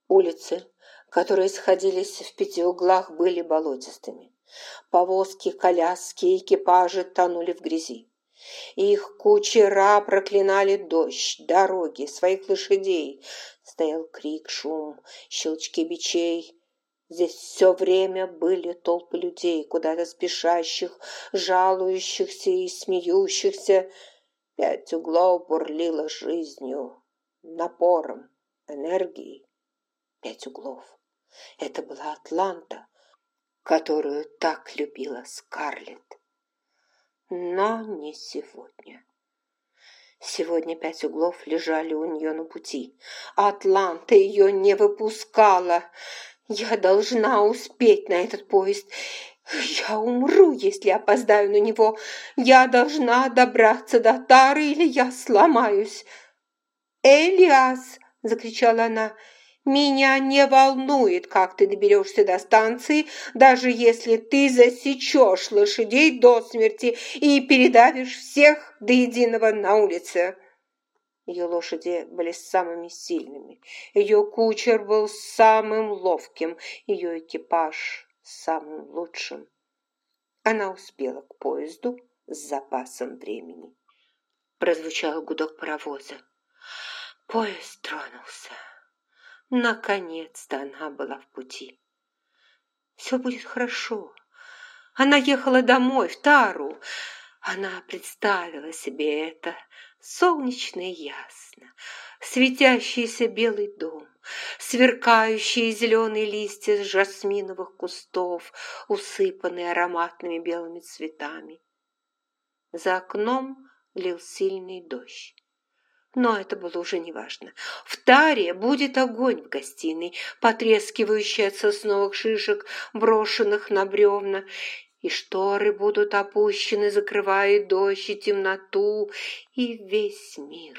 Улицы, которые сходились в 5 углах, были болотистыми. Повозки, коляски, экипажи тонули в грязи. Их кучера проклинали дождь, дороги, своих лошадей. Стоял крик, шум, щелчки бичей. Здесь все время были толпы людей, куда-то спешащих, жалующихся и смеющихся. 5 углов бурлило жизнью, напором, энергией. 5 углов. Это была Атланта, которую так любила Скарлетт. Но не сегодня. Сегодня 5 углов лежали у нее на пути, а Атланта ее не выпускала. Я должна успеть на этот поезд. Я умру, если опоздаю на него. Я должна добраться до Тары, или я сломаюсь. «Элиас!» – закричала она. «Меня не волнует, как ты доберешься до станции, даже если ты засечешь лошадей до смерти и передавишь всех до единого на улице». Ее лошади были самыми сильными, ее кучер был самым ловким, ее экипаж самым лучшим. Она успела к поезду с запасом времени. Прозвучал гудок паровоза. Поезд тронулся. Наконец-то она была в пути. Все будет хорошо. Она ехала домой, в Тару. Она представила себе это солнечно и ясно. Светящийся белый дом, сверкающие зеленые листья с жасминовых кустов, усыпанные ароматными белыми цветами. За окном лил сильный дождь. Но это было уже неважно. В Таре будет огонь в гостиной, потрескивающий от сосновых шишек, брошенных на бревна, и шторы будут опущены, закрывая дождь и темноту, и весь мир.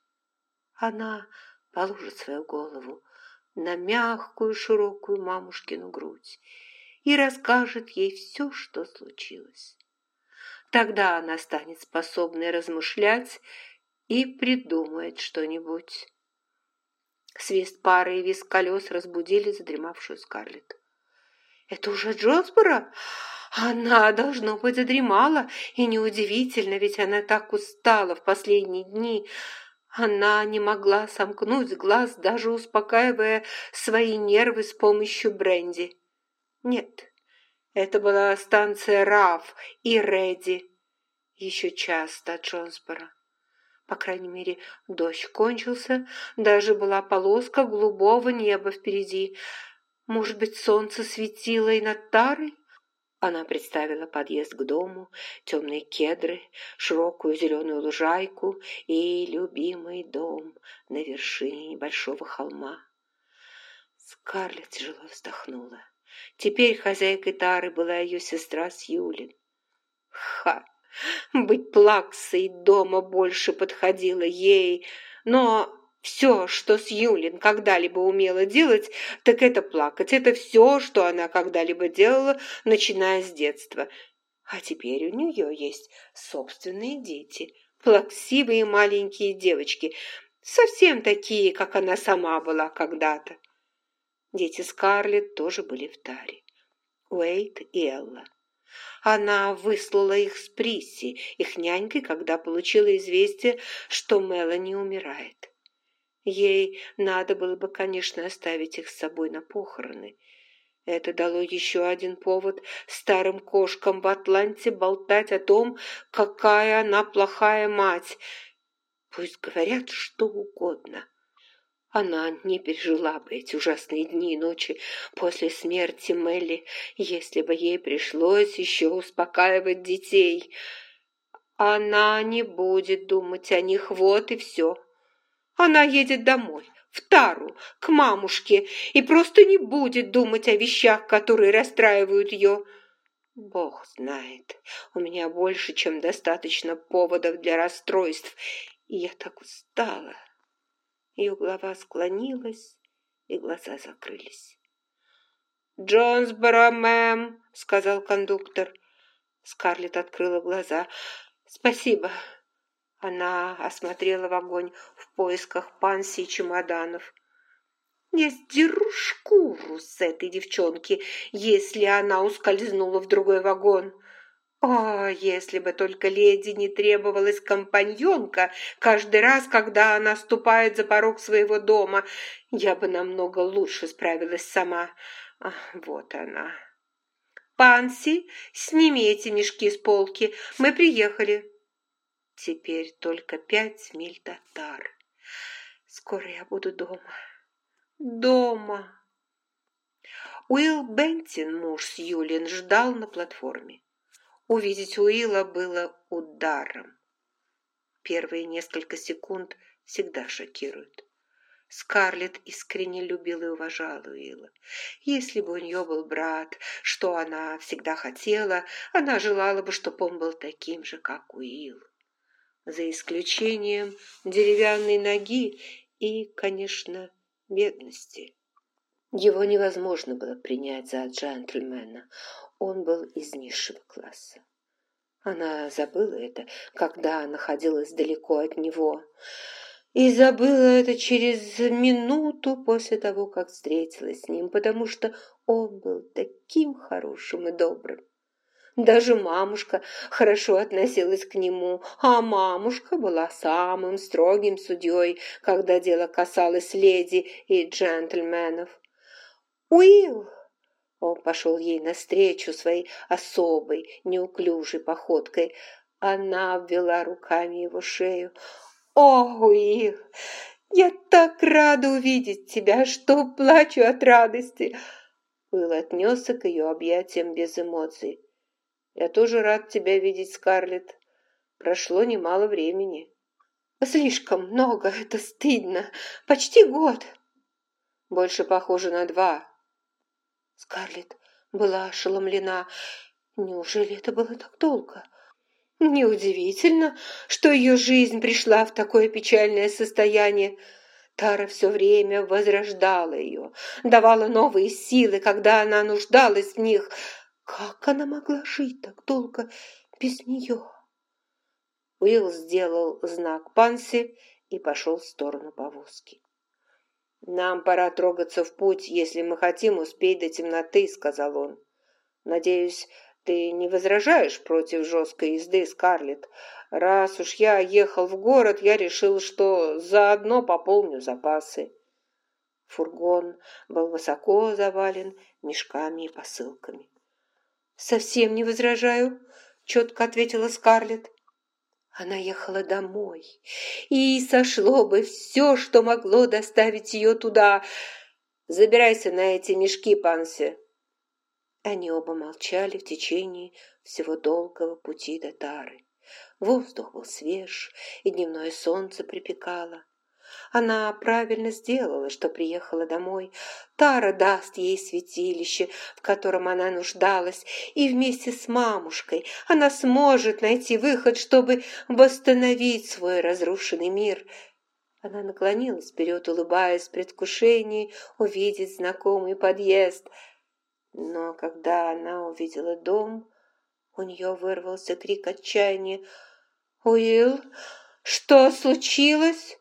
Она положит свою голову на мягкую широкую мамушкину грудь и расскажет ей все, что случилось. Тогда она станет способной размышлять и придумает что-нибудь. Свист пары и визг колес разбудили задремавшую Скарлетт. «Это уже Джонсборо? Она, должно быть, задремала, и неудивительно, ведь она так устала в последние дни. Она не могла сомкнуть глаз, даже успокаивая свои нервы с помощью бренди. Нет, это была станция Раф и Редди. Еще час до Джонсборо. По крайней мере, дождь кончился, даже была полоска голубого неба впереди. Может быть, солнце светило и над Тарой? Она представила подъезд к дому, темные кедры, широкую зеленую лужайку и любимый дом на вершине небольшого холма. Скарлетт тяжело вздохнула. Теперь хозяйкой Тары была ее сестра Сьюлин. Быть плаксой дома больше подходило ей, но все, что Сьюлин когда-либо умела делать, так это плакать. Это все, что она когда-либо делала, начиная с детства. А теперь у нее есть собственные дети, плаксивые маленькие девочки, совсем такие, как она сама была когда-то. Дети Скарлетт тоже были в Таре. Уэйд и Элла. Она выслала их с Присси, их нянькой, когда получила известие, что Мелани умирает. Ей надо было бы, конечно, оставить их с собой на похороны. Это дало еще один повод старым кошкам в Атланте болтать о том, какая она плохая мать. Пусть говорят что угодно. Она не пережила бы эти ужасные дни и ночи после смерти Мелли, если бы ей пришлось еще успокаивать детей. Она не будет думать о них, вот и все. Она едет домой, в Тару, к мамушке, и просто не будет думать о вещах, которые расстраивают ее. Бог знает, у меня больше, чем достаточно поводов для расстройств, и я так устала. Ее голова склонилась, и глаза закрылись. «Джонсборо, мэм», — сказал кондуктор. Скарлетт открыла глаза. «Спасибо». Она осмотрела вагон в поисках пансий и чемоданов. Я сдеру шкуру с этой девчонки, если она ускользнула в другой вагон. О, если бы только леди не требовалась компаньонка каждый раз, когда она ступает за порог своего дома, я бы намного лучше справилась сама. Вот она. Панси, сними эти мешки с полки, мы приехали. Теперь только 5 миль до Тары. Скоро я буду дома. Дома. Уилл Бентин, муж Сьюлин, ждал на платформе. Увидеть Уилла было ударом. Первые несколько секунд всегда шокируют. Скарлетт искренне любила и уважала Уилла. Если бы у нее был брат, что она всегда хотела, она желала бы, чтобы он был таким же, как Уилл. За исключением деревянной ноги и, конечно, бедности. Его невозможно было принять за джентльмена. Он был из низшего класса. Она забыла это, когда находилась далеко от него, и забыла это через минуту после того, как встретилась с ним, потому что он был таким хорошим и добрым. Даже мамушка хорошо относилась к нему, а мамушка была самым строгим судьей, когда дело касалось леди и джентльменов. «Уилл!» Он пошел ей навстречу своей особой, неуклюжей походкой. Она обвела руками его шею. «О, Уилл, я так рада увидеть тебя, что плачу от радости!» Уилл отнесся к ее объятиям без эмоций. «Я тоже рад тебя видеть, Скарлетт. Прошло немало времени». «Слишком много, это стыдно. Почти год». «Больше похоже на 2». Скарлетт была ошеломлена. Неужели это было так долго? Неудивительно, что ее жизнь пришла в такое печальное состояние. Тара все время возрождала ее, давала новые силы, когда она нуждалась в них. Как она могла жить так долго без нее? Уилл сделал знак Панси и пошел в сторону повозки. «Нам пора трогаться в путь, если мы хотим успеть до темноты», — сказал он. «Надеюсь, ты не возражаешь против жесткой езды, Скарлетт? Раз уж я ехал в город, я решил, что заодно пополню запасы». Фургон был высоко завален мешками и посылками. «Совсем не возражаю», — четко ответила Скарлетт. Она ехала домой, и сошло бы все, что могло доставить ее туда. «Забирайся на эти мешки, Панси». Они оба молчали в течение всего долгого пути до Тары. Воздух был свеж, и дневное солнце припекало. Она правильно сделала, что приехала домой. Тара даст ей святилище, в котором она нуждалась, и вместе с мамушкой она сможет найти выход, чтобы восстановить свой разрушенный мир. Она наклонилась вперед, улыбаясь в предвкушении увидеть знакомый подъезд. Но когда она увидела дом, у нее вырвался крик отчаяния. «Уилл, что случилось?»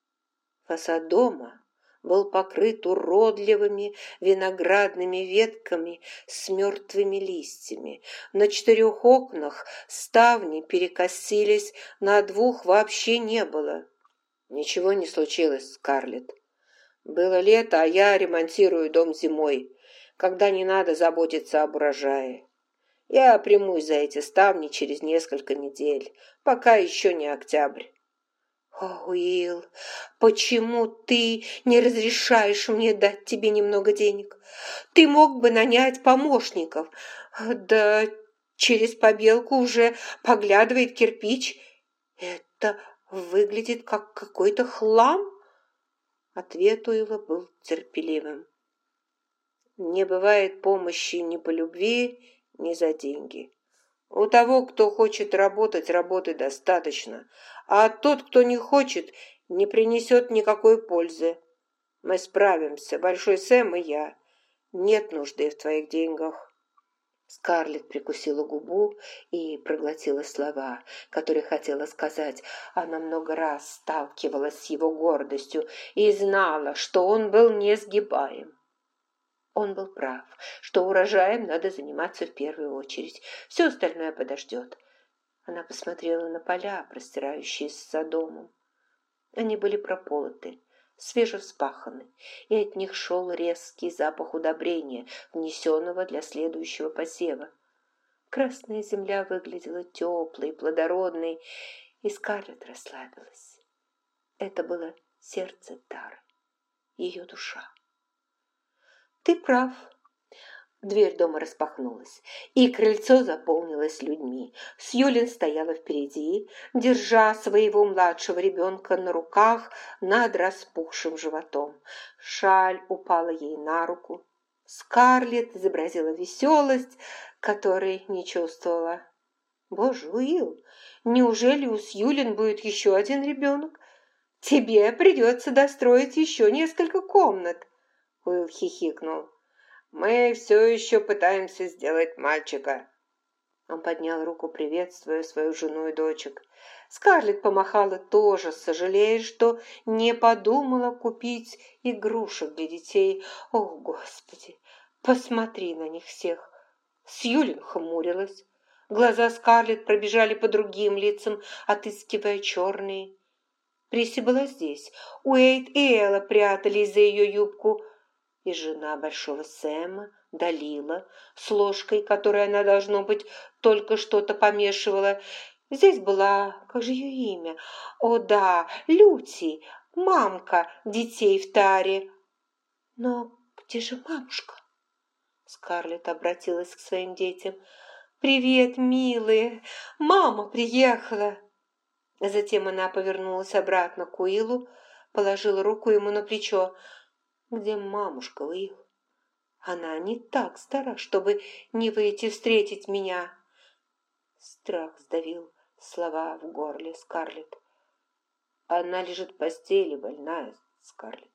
Фасад дома был покрыт уродливыми виноградными ветками с мертвыми листьями. На 4 окнах ставни перекосились, на 2 вообще не было. «Ничего не случилось, Скарлетт. Было лето, а я ремонтирую дом зимой, когда не надо заботиться об урожае. Я примусь за эти ставни через несколько недель, пока еще не октябрь». «О, Уилл, почему ты не разрешаешь мне дать тебе немного денег? Ты мог бы нанять помощников. Да через побелку уже поглядывает кирпич. Это выглядит как какой-то хлам». Ответ Уилла был терпеливым. «Не бывает помощи ни по любви, ни за деньги. У того, кто хочет работать, работы достаточно, а тот, кто не хочет, не принесет никакой пользы. Мы справимся, Большой Сэм и я. Нет нужды в твоих деньгах». Скарлетт прикусила губу и проглотила слова, которые хотела сказать. Она много раз сталкивалась с его гордостью и знала, что он был несгибаем. Он был прав, что урожаем надо заниматься в первую очередь. Все остальное подождет. Она посмотрела на поля, простирающиеся за домом. Они были прополоты, свежевспаханы, и от них шел резкий запах удобрения, внесенного для следующего посева. Красная земля выглядела теплой, плодородной, и Скарлетт расслабилась. Это было сердце Тары, ее душа. «Ты прав». Дверь дома распахнулась, и крыльцо заполнилось людьми. Сьюлин стояла впереди, держа своего младшего ребенка на руках над распухшим животом. Шаль упала ей на руку. Скарлетт изобразила веселость, которой не чувствовала. «Боже, Уилл, неужели у Сьюлин будет еще один ребенок? Тебе придется достроить еще несколько комнат!» Уилл хихикнул. «Мы все еще пытаемся сделать мальчика». Он поднял руку, приветствуя свою жену и дочек. Скарлетт помахала тоже, сожалея, что не подумала купить игрушек для детей. О, Господи, посмотри на них всех! Сьюлин хмурилась. Глаза Скарлетт пробежали по другим лицам, отыскивая черные. Присси была здесь. Уэйд и Элла прятались за ее юбку. И жена большого Сэма, Далила, с ложкой, которой она, должно быть, только что-то помешивала. Здесь была, как же ее имя? О, да, Люти, мамка детей в таре. Но где же мамушка? Скарлетт обратилась к своим детям. «Привет, милые! Мама приехала!» Затем она повернулась обратно к Уиллу, положила руку ему на плечо. «Где мамушка, Уилл? Она не так стара, чтобы не выйти встретить меня». Страх сдавил слова в горле Скарлетт. «Она лежит в постели, больная, Скарлетт».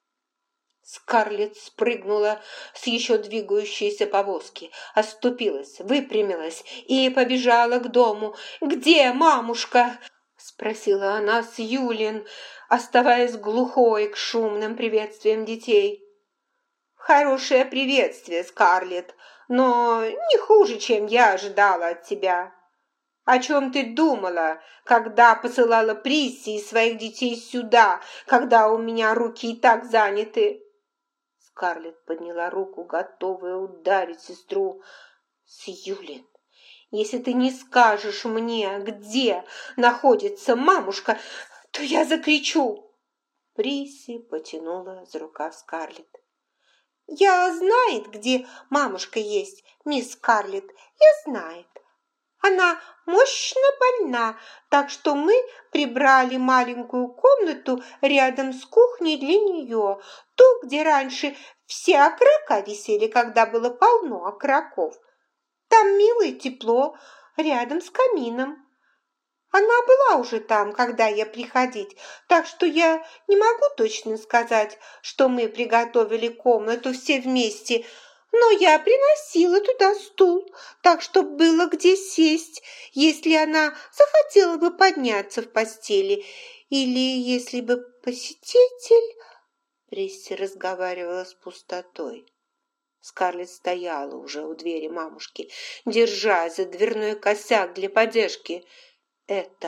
Скарлетт спрыгнула с еще двигающейся повозки, оступилась, выпрямилась и побежала к дому. «Где мамушка?» — спросила она с Юлин, оставаясь глухой к шумным приветствиям детей. «Хорошее приветствие, Скарлетт, но не хуже, чем я ожидала от тебя. О чем ты думала, когда посылала Присси и своих детей сюда, когда у меня руки и так заняты?» Скарлетт подняла руку, готовая ударить сестру. «Сьюлин, если ты не скажешь мне, где находится мамушка, то я закричу!» Присси потянула за рукав Скарлетт. «Я знает, где мамушка есть, мисс Скарлетт, я знает. Она мощно больна, так что мы прибрали маленькую комнату рядом с кухней для нее, ту, где раньше все окрока висели, когда было полно окроков. Там мило и тепло, рядом с камином. Она была уже там, когда я приходить, так что я не могу точно сказать, что мы приготовили комнату все вместе, но я приносила туда стул, так что было где сесть, если она захотела бы подняться в постели, или если бы посетитель...» Присси разговаривала с пустотой. Скарлетт стояла уже у двери мамушки, держа за дверной косяк для поддержки. Эта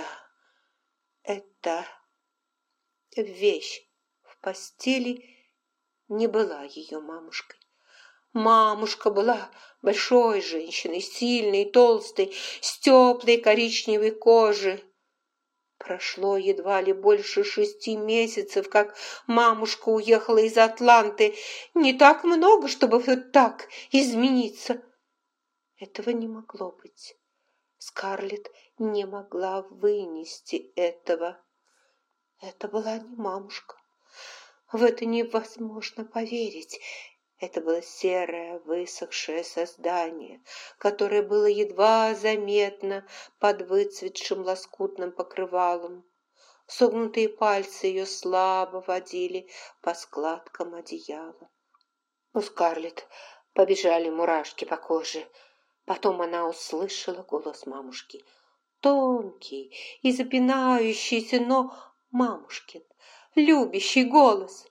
вещь в постели не была ее мамушкой. Мамушка была большой женщиной, сильной, толстой, с теплой коричневой кожей. Прошло едва ли больше 6 месяцев, как мамушка уехала из Атланты. Не так много, чтобы вот так измениться. Этого не могло быть. Скарлетт не могла вынести этого. Это была не мамушка. В это невозможно поверить. Это было серое, высохшее создание, которое было едва заметно под выцветшим лоскутным покрывалом. Согнутые пальцы ее слабо водили по складкам одеяла. У Скарлетт побежали мурашки по коже. Потом она услышала голос мамушки. Тонкий и запинающийся, но мамушкин, любящий голос.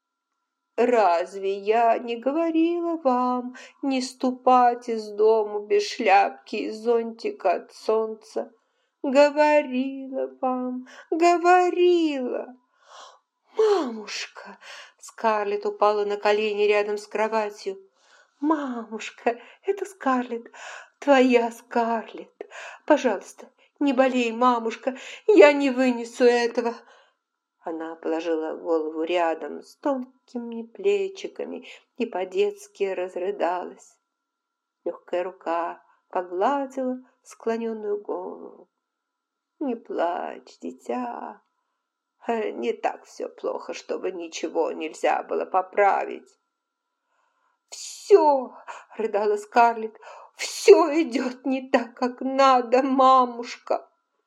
«Разве я не говорила вам не ступать из дому без шляпки и зонтика от солнца? Говорила вам, говорила!» «Мамушка!» Скарлетт упала на колени рядом с кроватью. «Мамушка, это Скарлетт, твоя Скарлетт. Пожалуйста, не болей, мамушка, я не вынесу этого». Она положила голову рядом с тонкими плечиками и по-детски разрыдалась. Легкая рука погладила склоненную голову. «Не плачь, дитя. Не так все плохо, чтобы ничего нельзя было поправить». «Все!» — рыдала Скарлетт. «Все идет не так, как надо, мамушка!»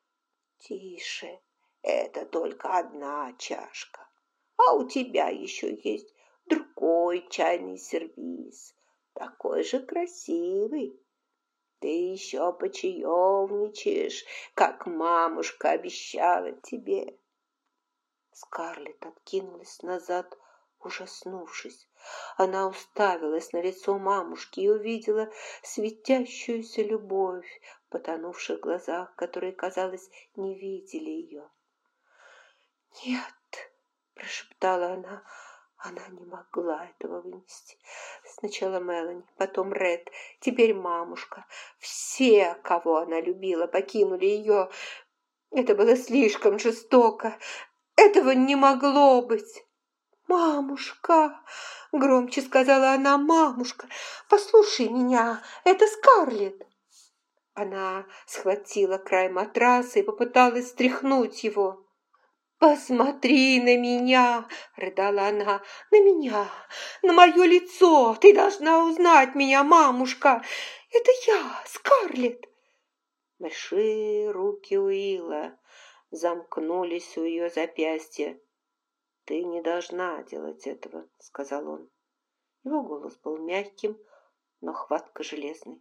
«Тише, это только одна чашка, а у тебя еще есть другой чайный сервиз, такой же красивый. Ты еще почаевничаешь, как мамушка обещала тебе». Скарлетт откинулась назад, ужаснувшись. Она уставилась на лицо мамушки и увидела светящуюся любовь в потонувших глазах, которые, казалось, не видели ее. «Нет», — прошептала она не могла этого вынести. Сначала Мелани, потом Ред, теперь мамушка. Все, кого она любила, покинули ее. Это было слишком жестоко. Этого не могло быть. «Мамушка!» — громче сказала она. «Мамушка, послушай меня, это Скарлетт!» Она схватила край матраса и попыталась стряхнуть его. «Посмотри на меня!» — рыдала она. «На меня! На мое лицо! Ты должна узнать меня, мамушка! Это я, Скарлетт!» Большие руки Уилла замкнулись у ее запястья. «Ты не должна делать этого», — сказал он. Его голос был мягким, но хватка железной.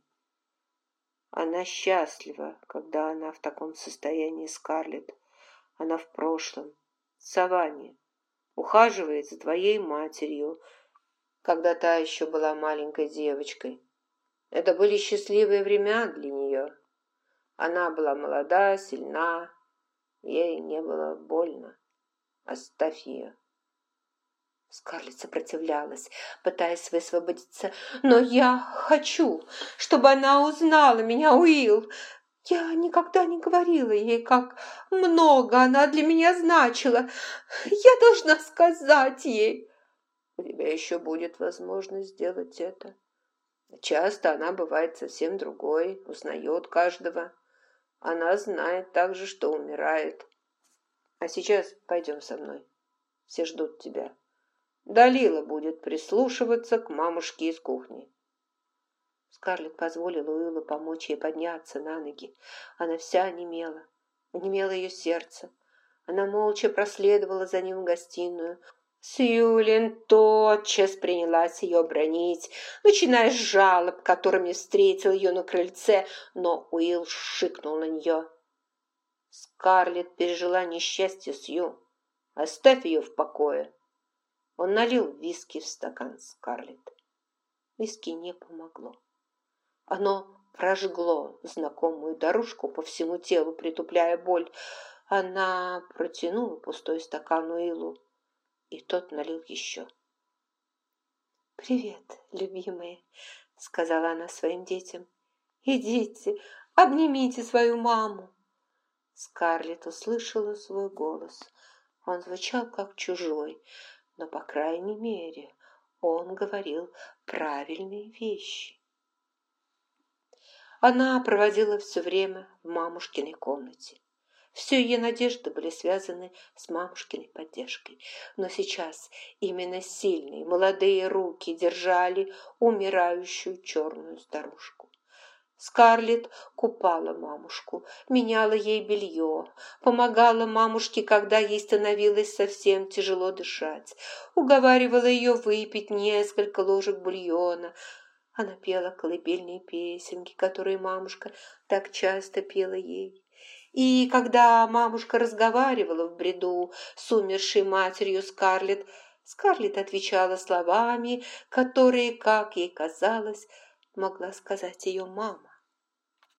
«Она счастлива, когда она в таком состоянии, Скарлетт. Она в прошлом, в саванне, ухаживает за твоей матерью, когда та еще была маленькой девочкой. Это были счастливые времена для нее. Она была молода, сильна, ей не было больно. Оставь ее». Скарлетт сопротивлялась, пытаясь высвободиться. «Но я хочу, чтобы она узнала меня, Уилл. Я никогда не говорила ей, как много она для меня значила. Я должна сказать ей». «У тебя еще будет возможность сделать это. Часто она бывает совсем другой, узнает каждого. Она знает также, что умирает. А сейчас пойдем со мной. Все ждут тебя. Далила будет прислушиваться к мамушке из кухни». Скарлетт позволила Уиллу помочь ей подняться на ноги. Она вся онемела. Онемело ее сердце. Она молча проследовала за ним в гостиную. Сьюлин тотчас принялась ее бранить, начиная с жалоб, которыми встретил ее на крыльце, но Уилл шикнул на нее. «Скарлетт пережила несчастье, Сью. Оставь ее в покое». Он налил виски в стакан Скарлетт. Виски не помогло. Оно прожгло знакомую дорожку по всему телу, притупляя боль. Она протянула пустой стакан Уиллу, и тот налил еще. «Привет, любимые», — сказала она своим детям. «Идите, обнимите свою маму». Скарлетт услышала свой голос. Он звучал как чужой, но, по крайней мере, он говорил правильные вещи. Она проводила все время в мамушкиной комнате. Все ее надежды были связаны с мамушкиной поддержкой. Но сейчас именно сильные молодые руки держали умирающую черную старушку. Скарлетт купала мамушку, меняла ей белье, помогала мамушке, когда ей становилось совсем тяжело дышать, уговаривала ее выпить несколько ложек бульона. Она пела колыбельные песенки, которые мамушка так часто пела ей. И когда мамушка разговаривала в бреду с умершей матерью Скарлетт, Скарлетт отвечала словами, которые, как ей казалось, могла сказать ее мама.